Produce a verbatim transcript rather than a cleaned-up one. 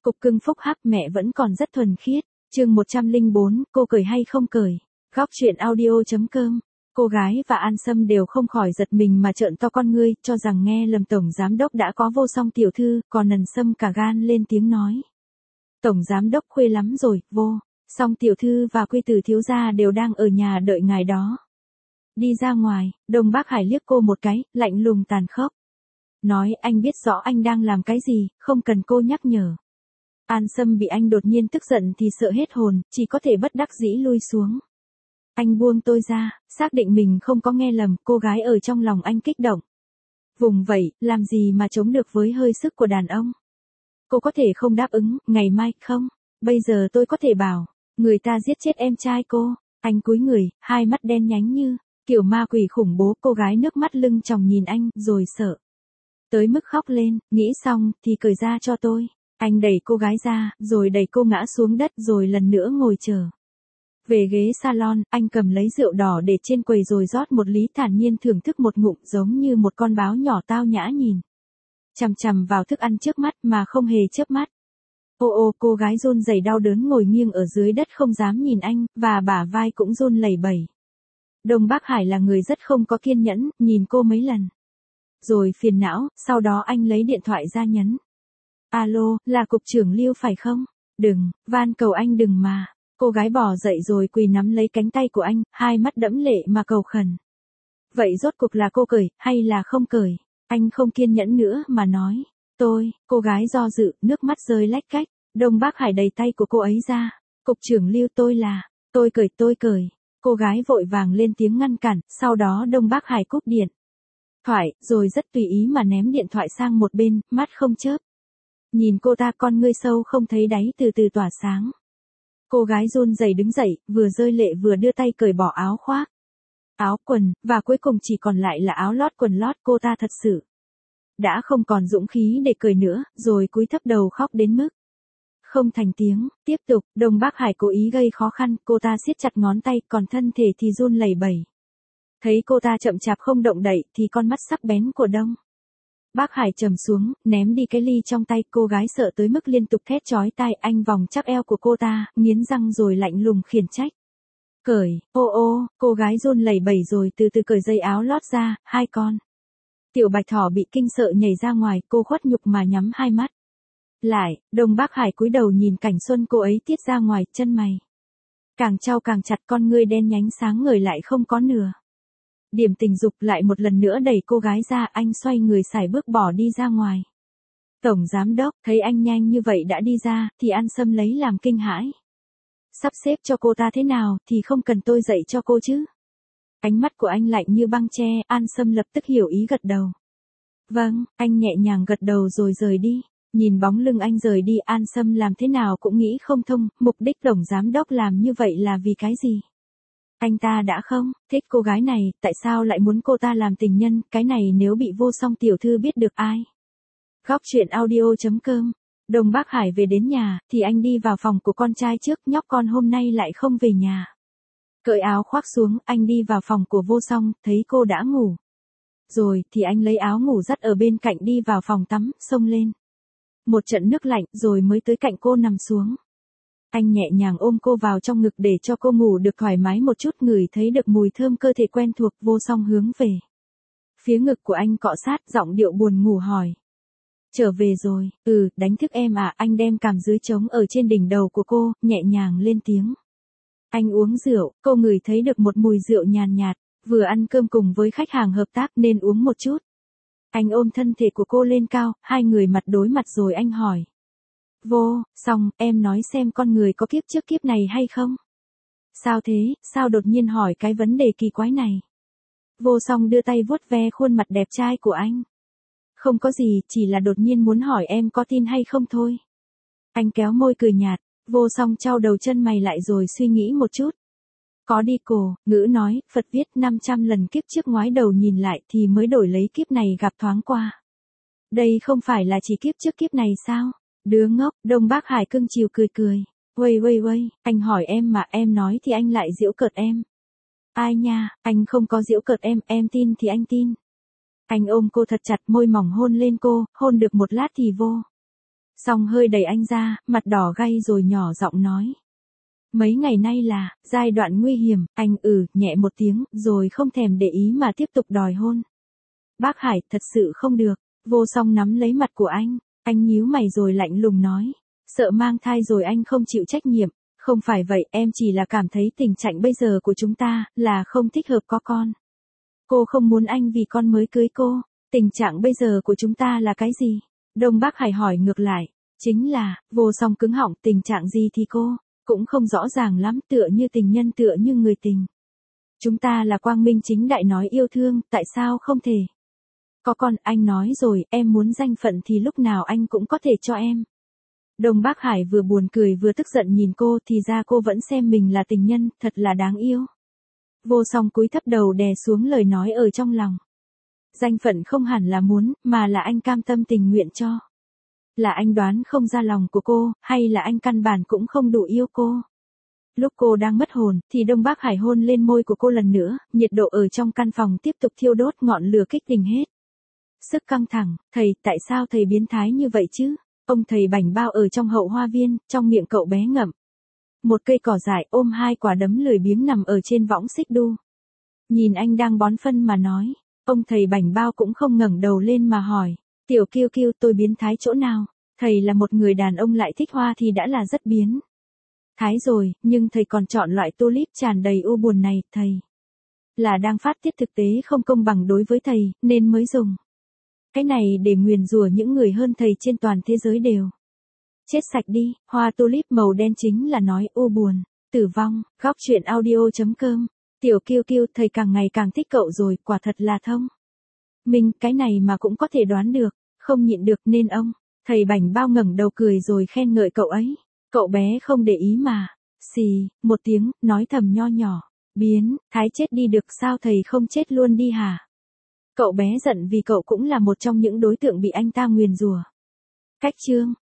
Cục cưng phúc hắc mẹ vẫn còn rất thuần khiết. Chương một trăm lẻ bốn, cô cười hay không cười. Góc truyện audio.com. Cô gái và An Sâm đều không khỏi giật mình mà trợn to con ngươi, cho rằng nghe lầm tổng giám đốc đã có Vô Song tiểu thư, còn Nần Sâm cả gan lên tiếng nói. Tổng giám đốc khuya lắm rồi, Vô Song tiểu thư và Quy Tử thiếu gia đều đang ở nhà đợi ngài đó. Đi ra ngoài, Đông Bắc Hải liếc cô một cái, lạnh lùng tàn khốc. Nói anh biết rõ anh đang làm cái gì, không cần cô nhắc nhở. An Sâm bị anh đột nhiên tức giận thì sợ hết hồn, chỉ có thể bất đắc dĩ lui xuống. Anh buông tôi ra, xác định mình không có nghe lầm, cô gái ở trong lòng anh kích động. Vùng vẫy, làm gì mà chống được với hơi sức của đàn ông. Cô có thể không đáp ứng, ngày mai, không, bây giờ tôi có thể bảo, người ta giết chết em trai cô. Anh cúi người, hai mắt đen nhánh như kiểu ma quỷ khủng bố, cô gái nước mắt lưng tròng nhìn anh, rồi sợ tới mức khóc lên, nghĩ xong, thì cởi ra cho tôi. Anh đẩy cô gái ra, rồi đẩy cô ngã xuống đất, rồi lần nữa ngồi chờ. Về ghế salon, anh cầm lấy rượu đỏ để trên quầy rồi rót một ly, thản nhiên thưởng thức một ngụm, giống như một con báo nhỏ tao nhã nhìn chằm chằm vào thức ăn trước mắt mà không hề chớp mắt. Ô ô, cô gái run rẩy đau đớn ngồi nghiêng ở dưới đất không dám nhìn anh, và bả vai cũng run lẩy bẩy. Đông Bắc Hải là người rất không có kiên nhẫn, nhìn cô mấy lần rồi phiền não, sau đó anh lấy điện thoại ra nhấn. Alo, là cục trưởng Lưu phải không? Đừng, van cầu anh đừng mà. Cô gái bò dậy rồi quỳ nắm lấy cánh tay của anh, hai mắt đẫm lệ mà cầu khẩn. Vậy rốt cuộc là cô cởi, hay là không cởi? Anh không kiên nhẫn nữa mà nói. Tôi, cô gái do dự, nước mắt rơi lách cách. Đông Bắc Hải đẩy tay của cô ấy ra. Cục trưởng Lưu tôi là, tôi cởi tôi cởi. Cô gái vội vàng lên tiếng ngăn cản, sau đó Đông Bắc Hải cúp điện thoại, rồi rất tùy ý mà ném điện thoại sang một bên, mắt không chớp. Nhìn cô ta, con ngươi sâu không thấy đáy từ từ tỏa sáng. Cô gái run rẩy đứng dậy, vừa rơi lệ vừa đưa tay cởi bỏ áo khoác, áo quần, và cuối cùng chỉ còn lại là áo lót quần lót. Cô ta thật sự đã không còn dũng khí để cười nữa, rồi cúi thấp đầu khóc đến mức không thành tiếng. Tiếp tục, Đông Bắc Hải cố ý gây khó khăn, cô ta siết chặt ngón tay, còn thân thể thì run lẩy bẩy. Thấy cô ta chậm chạp không động đậy, thì con mắt sắc bén của Đông Bắc Hải trầm xuống, ném đi cái ly trong tay. Cô gái sợ tới mức liên tục thét chói tai. Anh vòng chắc eo của cô ta, nghiến răng rồi lạnh lùng khiển trách. Cởi, ô ô, cô gái run lẩy bẩy rồi từ từ cởi dây áo lót ra, hai con tiểu bạch thỏ bị kinh sợ nhảy ra ngoài, cô khuất nhục mà nhắm hai mắt lại. Đông Bắc Hải cúi đầu nhìn cảnh xuân cô ấy tiết ra ngoài, chân mày càng trao càng chặt, con ngươi đen nhánh sáng ngời lại không có nửa điểm tình dục. Lại một lần nữa đẩy cô gái ra, anh xoay người sải bước bỏ đi ra ngoài. Tổng giám đốc thấy anh nhanh như vậy đã đi ra, thì An Sâm lấy làm kinh hãi. Sắp xếp cho cô ta thế nào thì không cần tôi dạy cho cô chứ. Ánh mắt của anh lạnh như băng tre. An Sâm lập tức hiểu ý gật đầu. Vâng, anh nhẹ nhàng gật đầu rồi rời đi. Nhìn bóng lưng anh rời đi, An Sâm làm thế nào cũng nghĩ không thông, mục đích tổng giám đốc làm như vậy là vì cái gì? Anh ta đã không thích cô gái này, tại sao lại muốn cô ta làm tình nhân? Cái này nếu bị Vô Song tiểu thư biết được ai? Góc truyện audio.com. Đông Bắc Hải về đến nhà, thì anh đi vào phòng của con trai trước, nhóc con hôm nay lại không về nhà. Cởi áo khoác xuống, anh đi vào phòng của Vô Song, thấy cô đã ngủ rồi, thì anh lấy áo ngủ dắt ở bên cạnh đi vào phòng tắm, xông lên một trận nước lạnh, rồi mới tới cạnh cô nằm xuống. Anh nhẹ nhàng ôm cô vào trong ngực để cho cô ngủ được thoải mái một chút, ngửi thấy được mùi thơm cơ thể quen thuộc. Vô Song hướng về phía ngực của anh cọ sát, giọng điệu buồn ngủ hỏi. Trở về rồi, ừ, đánh thức em à? Anh đem cằm dưới trống ở trên đỉnh đầu của cô, nhẹ nhàng lên tiếng. Anh uống rượu, cô ngửi thấy được một mùi rượu nhàn nhạt, vừa ăn cơm cùng với khách hàng hợp tác nên uống một chút. Anh ôm thân thể của cô lên cao, hai người mặt đối mặt rồi anh hỏi. Vô Song, em nói xem con người có kiếp trước kiếp này hay không? Sao thế, sao đột nhiên hỏi cái vấn đề kỳ quái này? Vô Song đưa tay vuốt ve khuôn mặt đẹp trai của anh. Không có gì, chỉ là đột nhiên muốn hỏi em có tin hay không thôi. Anh kéo môi cười nhạt. Vô Song chau đầu chân mày lại rồi suy nghĩ một chút. Có đi cổ, ngữ nói, Phật viết năm trăm lần kiếp trước ngoái đầu nhìn lại thì mới đổi lấy kiếp này gặp thoáng qua. Đây không phải là chỉ kiếp trước kiếp này sao? Đứa ngốc. Đông Bắc Hải cưng chiều cười cười. Uây uây uây, anh hỏi em mà em nói thì anh lại giễu cợt em. Ai nha, anh không có giễu cợt em, em tin thì anh tin. Anh ôm cô thật chặt, môi mỏng hôn lên cô, hôn được một lát thì Vô Xong hơi đẩy anh ra, mặt đỏ gay rồi nhỏ giọng nói. Mấy ngày nay là, giai đoạn nguy hiểm, anh ừ, nhẹ một tiếng, rồi không thèm để ý mà tiếp tục đòi hôn. Bác Hải, thật sự không được, Vô Song nắm lấy mặt của anh, anh nhíu mày rồi lạnh lùng nói. Sợ mang thai rồi anh không chịu trách nhiệm, không phải vậy, em chỉ là cảm thấy tình trạng bây giờ của chúng ta, là không thích hợp có con. Cô không muốn anh vì con mới cưới cô, tình trạng bây giờ của chúng ta là cái gì? Đông Bác Hải hỏi ngược lại, chính là, Vô Song cứng họng, tình trạng gì thì cô, cũng không rõ ràng lắm, tựa như tình nhân tựa như người tình. Chúng ta là quang minh chính đại nói yêu thương, tại sao không thể? Có con, anh nói rồi, em muốn danh phận thì lúc nào anh cũng có thể cho em. Đông Bác Hải vừa buồn cười vừa tức giận nhìn cô, thì ra cô vẫn xem mình là tình nhân, thật là đáng yêu. Vô Song cúi thấp đầu đè xuống lời nói ở trong lòng. Danh phận không hẳn là muốn, mà là anh cam tâm tình nguyện cho. Là anh đoán không ra lòng của cô, hay là anh căn bản cũng không đủ yêu cô. Lúc cô đang mất hồn, thì Đông Bác Hải hôn lên môi của cô lần nữa, nhiệt độ ở trong căn phòng tiếp tục thiêu đốt, ngọn lửa kích tình hết. Sức căng thẳng, thầy, tại sao thầy biến thái như vậy chứ? Ông thầy bảnh bao ở trong hậu hoa viên, trong miệng cậu bé ngậm một cây cỏ dại, ôm hai quả đấm lười biếng nằm ở trên võng xích đu. Nhìn anh đang bón phân mà nói, ông thầy bảnh bao cũng không ngẩng đầu lên mà hỏi, Tiểu Kiêu Kiêu, tôi biến thái chỗ nào? Thầy là một người đàn ông lại thích hoa thì đã là rất biến thái rồi, nhưng thầy còn chọn loại tulip tràn đầy u buồn này, thầy là đang phát tiết thực tế không công bằng đối với thầy, nên mới dùng cái này để nguyền rủa những người hơn thầy trên toàn thế giới đều. Chết sạch đi, hoa tulip màu đen chính là nói u buồn, tử vong. Góc truyện audio chấm com. Tiểu Kiêu Kiêu, thầy càng ngày càng thích cậu rồi, quả thật là thông minh, cái này mà cũng có thể đoán được, không nhịn được nên ông thầy bảnh bao ngẩng đầu cười rồi khen ngợi cậu ấy. Cậu bé không để ý mà, xì một tiếng, nói thầm nho nhỏ, biến thái chết đi được sao, thầy không chết luôn đi hả? Cậu bé giận vì cậu cũng là một trong những đối tượng bị anh ta nguyền rủa. Cách chương